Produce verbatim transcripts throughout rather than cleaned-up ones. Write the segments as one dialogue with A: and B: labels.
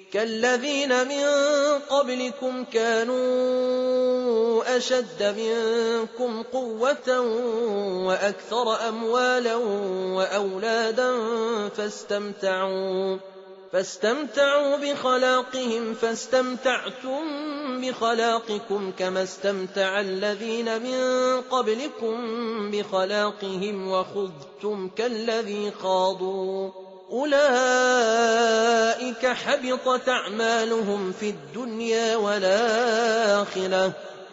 A: كالذين من قبلكم كانوا أشد منكم قوة وأكثر أموالا وأولادا فاستمتعوا فاستمتعوا بخلاقهم فاستمتعتم بخلاقكم كما استمتع الذين من قبلكم بخلاقهم وخضتم كالذي خاضوا أولئك حبطت أعمالهم في الدنيا والآخرة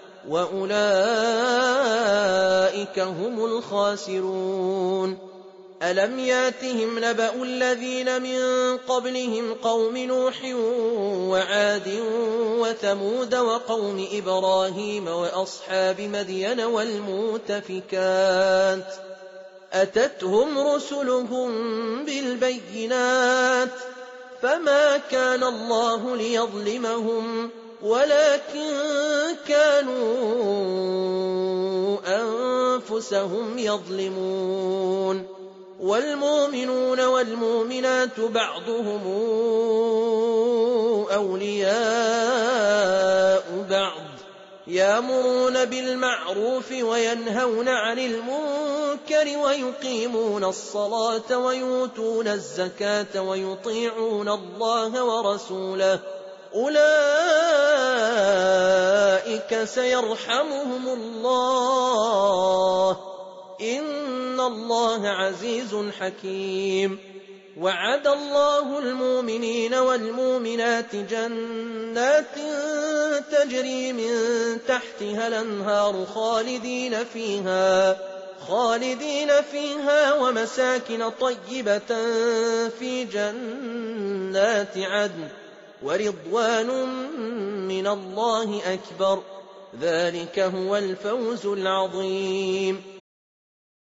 A: وأولئك هم الخاسرون ألم ياتهم نبأ الذين من قبلهم قوم نوح وعاد وثمود وقوم إبراهيم وأصحاب مدين والمؤتفكات أتتهم رسلهم بالبينات فما كان الله ليظلمهم ولكن كانوا أنفسهم يظلمون والمؤمنون والمؤمنات بعضهم أولياء بعض يأمرون بالمعروف وينهون عن المنكر ويقيمون الصلاة ويؤتون الزكاة ويطيعون الله ورسوله أولئك سيرحمهم الله إن الله عزيز حكيم وعد الله المؤمنين والمؤمنات جنات تجري من تحتها الأنهار خالدين فيها خالدين فيها ومساكن طيبة في جنات عدن ورضوان من الله أكبر ذلك هو الفوز العظيم